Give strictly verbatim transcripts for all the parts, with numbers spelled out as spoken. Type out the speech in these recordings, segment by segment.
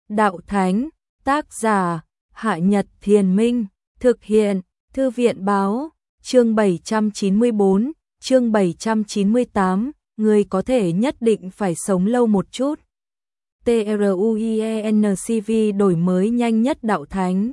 Đạo Thánh, tác giả, Hạ Nhật Thiền Minh, thực hiện, Thư viện Báo, chương bảy trăm chín mươi bốn, chương bảy trăm chín mươi tám, người có thể nhất định phải sống lâu một chút. TRUIENCV đổi mới nhanh nhất Đạo Thánh.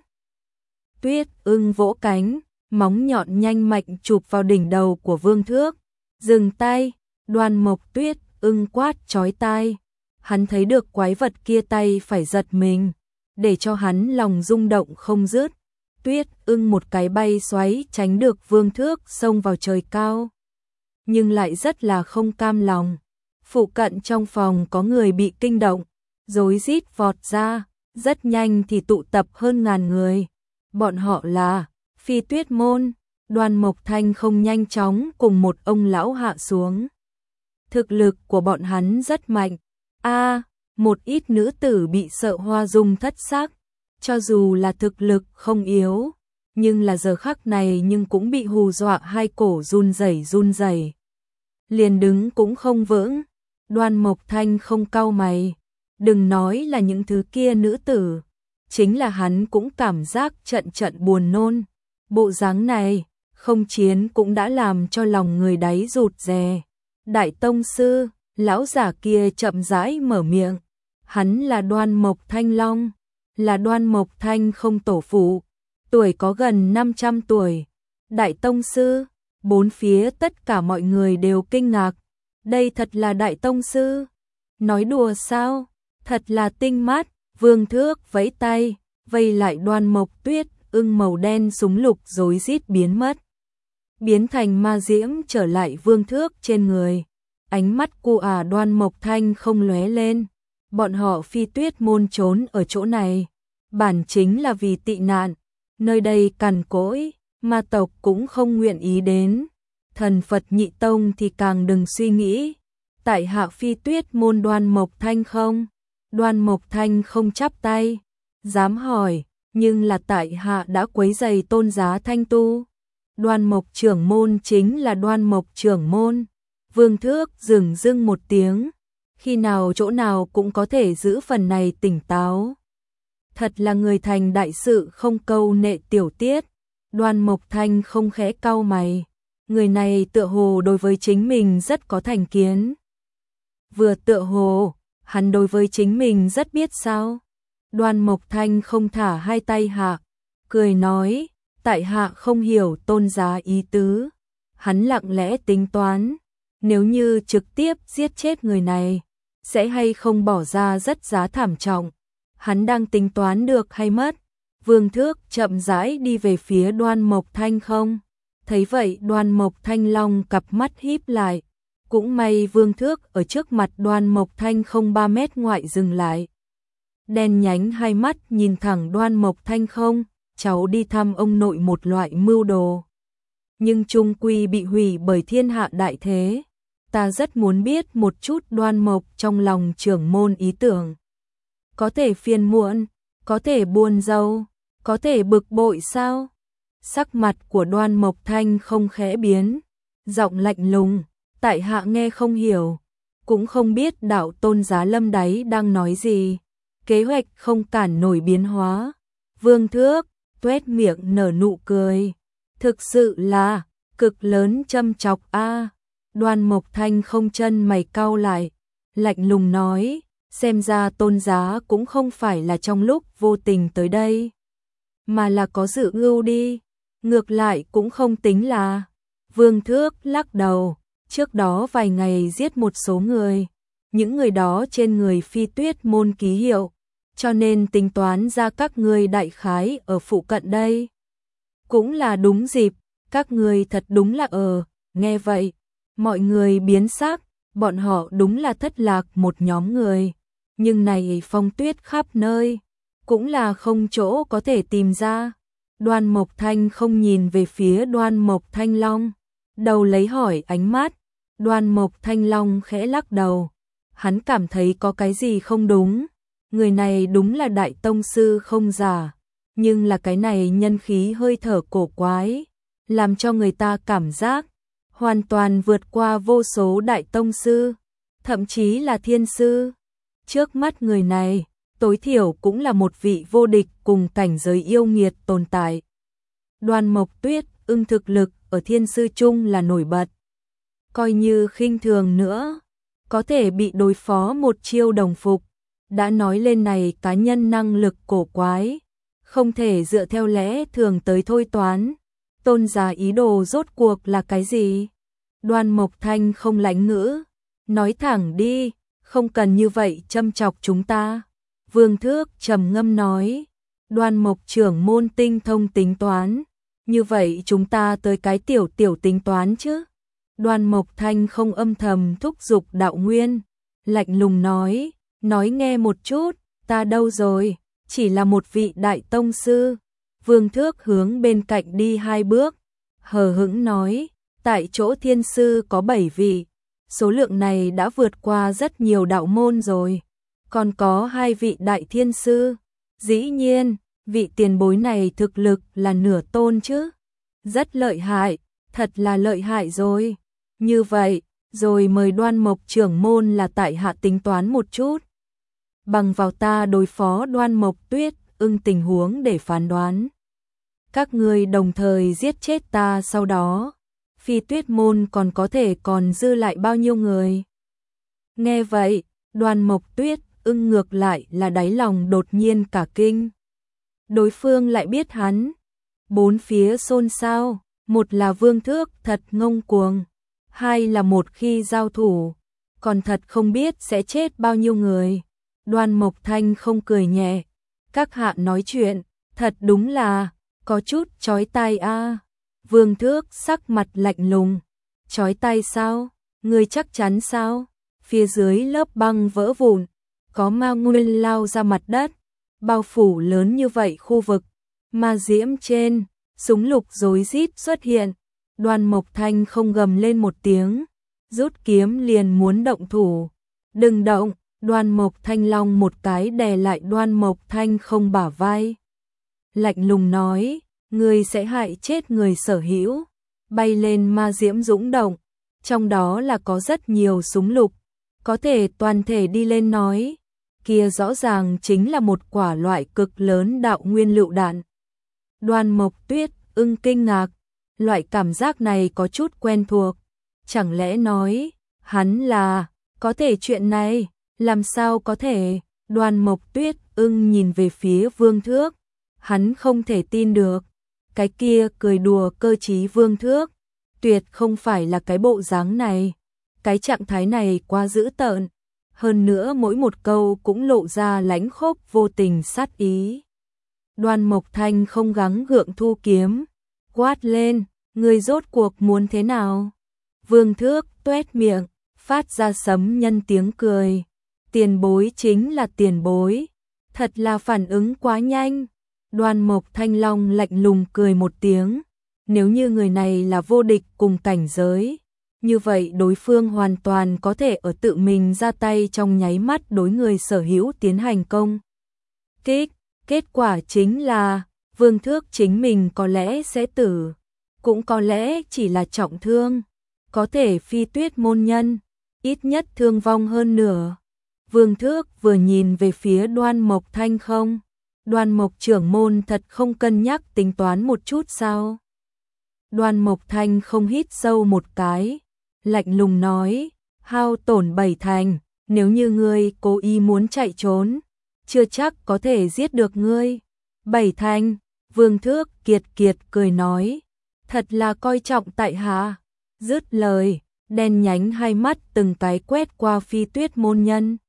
Tuyết Ưng vỗ cánh, móng nhọn nhanh mạnh chụp vào đỉnh đầu của Vương Thước. Dừng tay, Đoan Mộc Tuyết Ưng quát chói tai. Hắn thấy được quái vật kia tay phải giật mình, để cho hắn lòng rung động không dứt. Tuyết Ưng một cái bay xoáy tránh được Vương Thước xông vào trời cao, nhưng lại rất là không cam lòng. Phụ cận trong phòng có người bị kinh động, rối rít vọt ra, rất nhanh thì tụ tập hơn ngàn người. Bọn họ là Phi Tuyết môn. Đoan Mộc Thanh không nhanh chóng cùng một ông lão hạ xuống. Thực lực của bọn hắn rất mạnh. A, à, một ít nữ tử bị sợ hoa dung thất sắc, cho dù là thực lực không yếu, nhưng là giờ khắc này nhưng cũng bị hù dọa hai cổ run rẩy run rẩy. Liền đứng cũng không vững. Đoan Mộc Thanh không cau mày, đừng nói là những thứ kia nữ tử, chính là hắn cũng cảm giác trận trận buồn nôn. Bộ dáng này, không chiến cũng đã làm cho lòng người đáy rụt rè. Đại tông sư, lão giả kia chậm rãi mở miệng. Hắn là Đoan Mộc Thanh Long, là Đoan Mộc Thanh không tổ phụ, tuổi có gần năm trăm tuổi. Đại tông sư, bốn phía tất cả mọi người đều kinh ngạc. Đây thật là đại tông sư? Nói đùa sao? Thật là tinh mắt. Vương Thước vẫy tay, vây lại Đoan Mộc Tuyết Ưng màu đen súng lục rối rít biến mất, biến thành ma diễm trở lại Vương Thước trên người. Ánh mắt cu à Đoan Mộc Thanh không lóe lên. Bọn họ Phi Tuyết môn trốn ở chỗ này, bản chính là vì tị nạn. Nơi đây cằn cỗi, ma tộc cũng không nguyện ý đến. Thần Phật Nhị Tông thì càng đừng suy nghĩ. Tại hạ Phi Tuyết môn Đoan Mộc Thanh không? Đoan Mộc Thanh không chắp tay, dám hỏi, nhưng là tại hạ đã quấy rầy tôn giá Thanh tu. Đoan Mộc trưởng môn chính là Đoan Mộc trưởng môn. Vương Thước dừng dưng một tiếng, khi nào chỗ nào cũng có thể giữ phần này tỉnh táo. Thật là người thành đại sự không câu nệ tiểu tiết. Đoan Mộc Thanh không khẽ cau mày, người này tựa hồ đối với chính mình rất có thành kiến. Vừa tựa hồ, hắn đối với chính mình rất biết sao. Đoan Mộc Thanh không thả hai tay hạ, cười nói, tại hạ không hiểu tôn giá ý tứ. Hắn lặng lẽ tính toán, nếu như trực tiếp giết chết người này, sẽ hay không bỏ ra rất giá thảm trọng. Hắn đang tính toán được hay mất. Vương Thước chậm rãi đi về phía Đoan Mộc Thanh không. Thấy vậy Đoan Mộc Thanh Long cặp mắt híp lại. Cũng may Vương Thước ở trước mặt Đoan Mộc Thanh không ba mét ngoại dừng lại. Đen nhánh hai mắt nhìn thẳng Đoan Mộc Thanh không, cháu đi thăm ông nội một loại mưu đồ, nhưng chung quy bị hủy bởi thiên hạ đại thế. Ta rất muốn biết một chút Đoan Mộc trong lòng trưởng môn ý tưởng. Có thể phiền muộn, có thể buồn rầu, có thể bực bội sao? Sắc mặt của Đoan Mộc Thanh không khẽ biến, giọng lạnh lùng, tại hạ nghe không hiểu, cũng không biết đạo tôn giá Lâm Đáy đang nói gì. Kế hoạch không cản nổi biến hóa. Vương Thước tuét miệng nở nụ cười, thực sự là cực lớn châm chọc a. Đoan Mộc Thanh không chân mày cau lại, lạnh lùng nói, xem ra tôn giá cũng không phải là trong lúc vô tình tới đây, mà là có dự mưu đi. Ngược lại cũng không tính là. Vương Thước lắc đầu, trước đó vài ngày giết một số người, những người đó trên người Phi Tuyết môn ký hiệu, cho nên tính toán ra các ngươi đại khái ở phụ cận đây. Cũng là đúng dịp, các ngươi thật đúng là ở. Nghe vậy, mọi người biến sắc, bọn họ đúng là thất lạc một nhóm người, nhưng này phong tuyết khắp nơi, cũng là không chỗ có thể tìm ra. Đoan Mộc Thanh không nhìn về phía Đoan Mộc Thanh Long, đầu lấy hỏi ánh mắt. Đoan Mộc Thanh Long khẽ lắc đầu, hắn cảm thấy có cái gì không đúng. Người này đúng là đại tông sư không giả, nhưng là cái này nhân khí hơi thở cổ quái, làm cho người ta cảm giác hoàn toàn vượt qua vô số đại tông sư, thậm chí là thiên sư. Trước mắt người này, tối thiểu cũng là một vị vô địch cùng cảnh giới yêu nghiệt tồn tại. Đoan Mộc Tuyết Ưng thực lực ở thiên sư chung là nổi bật. Coi như khinh thường nữa, có thể bị đối phó một chiêu đồng phục. Đã nói lên này cá nhân năng lực cổ quái, không thể dựa theo lẽ thường tới thôi toán. Tôn giả ý đồ rốt cuộc là cái gì? Đoan Mộc Thanh không lãnh ngữ, nói thẳng đi, không cần như vậy châm chọc chúng ta. Vương Thước trầm ngâm nói, Đoan Mộc trưởng môn tinh thông tính toán, như vậy chúng ta tới cái tiểu tiểu tính toán chứ. Đoan Mộc Thanh không âm thầm thúc giục đạo nguyên, lạnh lùng nói, nói nghe một chút, ta đâu rồi, chỉ là một vị đại tông sư. Vương Thước hướng bên cạnh đi hai bước, hờ hững nói, tại chỗ thiên sư có bảy vị, số lượng này đã vượt qua rất nhiều đạo môn rồi, còn có hai vị đại thiên sư, dĩ nhiên, vị tiền bối này thực lực là nửa tôn chứ, rất lợi hại, thật là lợi hại rồi. Như vậy, rồi mời Đoan Mộc trưởng môn là tại hạ tính toán một chút. Bằng vào ta đối phó Đoan Mộc Tuyết Ưng tình huống để phán đoán. Các ngươi đồng thời giết chết ta sau đó, Phi Tuyết môn còn có thể còn dư lại bao nhiêu người? Nghe vậy, Đoan Mộc Tuyết Ưng ngược lại là đáy lòng đột nhiên cả kinh. Đối phương lại biết hắn. Bốn phía xôn xao, một là Vương Thước thật ngông cuồng, hai là một khi giao thủ, còn thật không biết sẽ chết bao nhiêu người. Đoan Mộc Thanh không cười nhẹ, các hạ nói chuyện, thật đúng là có chút chói tai a. Vương Thước sắc mặt lạnh lùng, chói tai sao? Ngươi chắc chắn sao? Phía dưới lớp băng vỡ vụn, có ma nguyên lao ra mặt đất, bao phủ lớn như vậy khu vực, ma diễm trên, súng lục rối rít xuất hiện. Đoan Mộc Thanh không gầm lên một tiếng, rút kiếm liền muốn động thủ. Đừng động, Đoan Mộc Thanh long một cái đè lại Đoan Mộc Thanh không bả vai. Lạnh lùng nói, ngươi sẽ hại chết người sở hữu. Bay lên ma diễm dũng động, trong đó là có rất nhiều súng lục, có thể toàn thể đi lên nói. Kia rõ ràng chính là một quả loại cực lớn đạo nguyên lựu đạn. Đoan Mộc Tuyết Ưng kinh ngạc, loại cảm giác này có chút quen thuộc. Chẳng lẽ nói, hắn là, có thể chuyện này, làm sao có thể? Đoan Mộc Tuyết Ưng nhìn về phía Vương Thước, hắn không thể tin được. Cái kia cười đùa cơ trí Vương Thước, tuyệt không phải là cái bộ dáng này. Cái trạng thái này quá dữ tợn, hơn nữa mỗi một câu cũng lộ ra lãnh khốc vô tình sát ý. Đoan Mộc Thanh không gắng gượng thu kiếm, quát lên, ngươi rốt cuộc muốn thế nào? Vương Thước tuét miệng, phát ra sấm nhân tiếng cười. Tiền bối chính là tiền bối, thật là phản ứng quá nhanh. Đoan Mộc Thanh long lạnh lùng cười một tiếng, nếu như người này là vô địch cùng cảnh giới, như vậy đối phương hoàn toàn có thể ở tự mình ra tay trong nháy mắt đối người sở hữu tiến hành công kích. Kết quả chính là, Vương Thước chính mình có lẽ sẽ tử, cũng có lẽ chỉ là trọng thương, có thể Phi Tuyết môn nhân, ít nhất thương vong hơn nửa. Vương Thước vừa nhìn về phía Đoan Mộc Thanh không, Đoan Mộc trưởng môn thật không cân nhắc tính toán một chút sao? Đoan Mộc Thanh không hít sâu một cái, lạnh lùng nói, hao tổn bảy thành, nếu như ngươi cố ý muốn chạy trốn, chưa chắc có thể giết được ngươi. Bảy thành, Vương Thước kiệt kiệt cười nói, thật là coi trọng tại hạ. Dứt lời, đen nhánh hai mắt từng cái quét qua Phi Tuyết môn nhân.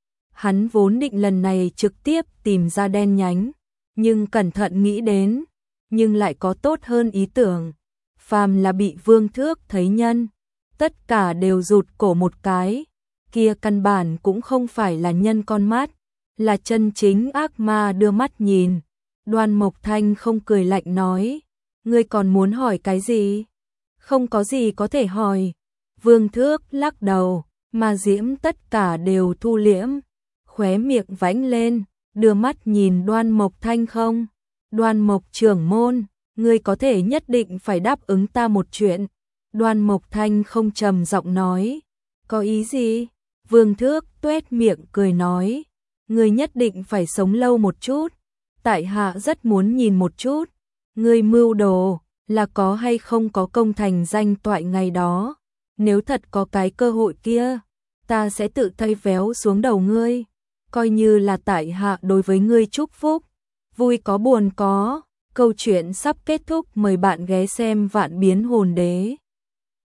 Hắn vốn định lần này trực tiếp tìm ra đen nhánh, nhưng cẩn thận nghĩ đến, nhưng lại có tốt hơn ý tưởng. Phàm là bị Vương Thước thấy nhân, tất cả đều rụt cổ một cái, kia căn bản cũng không phải là nhân con mắt, là chân chính ác ma đưa mắt nhìn. Đoan Mộc Thanh không cười lạnh nói, ngươi còn muốn hỏi cái gì? Không có gì có thể hỏi. Vương Thước lắc đầu, ma diễm tất cả đều thu liễm, khóe miệng vãnh lên, đưa mắt nhìn Đoan Mộc Thanh không? Đoan Mộc trưởng môn, ngươi có thể nhất định phải đáp ứng ta một chuyện. Đoan Mộc Thanh không trầm giọng nói, có ý gì? Vương Thước tuét miệng cười nói, ngươi nhất định phải sống lâu một chút, tại hạ rất muốn nhìn một chút, ngươi mưu đồ là có hay không có công thành danh toại ngày đó, nếu thật có cái cơ hội kia, ta sẽ tự tay véo xuống đầu ngươi, coi như là tại hạ đối với ngươi chúc phúc, vui có buồn có. Câu chuyện sắp kết thúc, mời bạn ghé xem Vạn Biến Hồn Đế.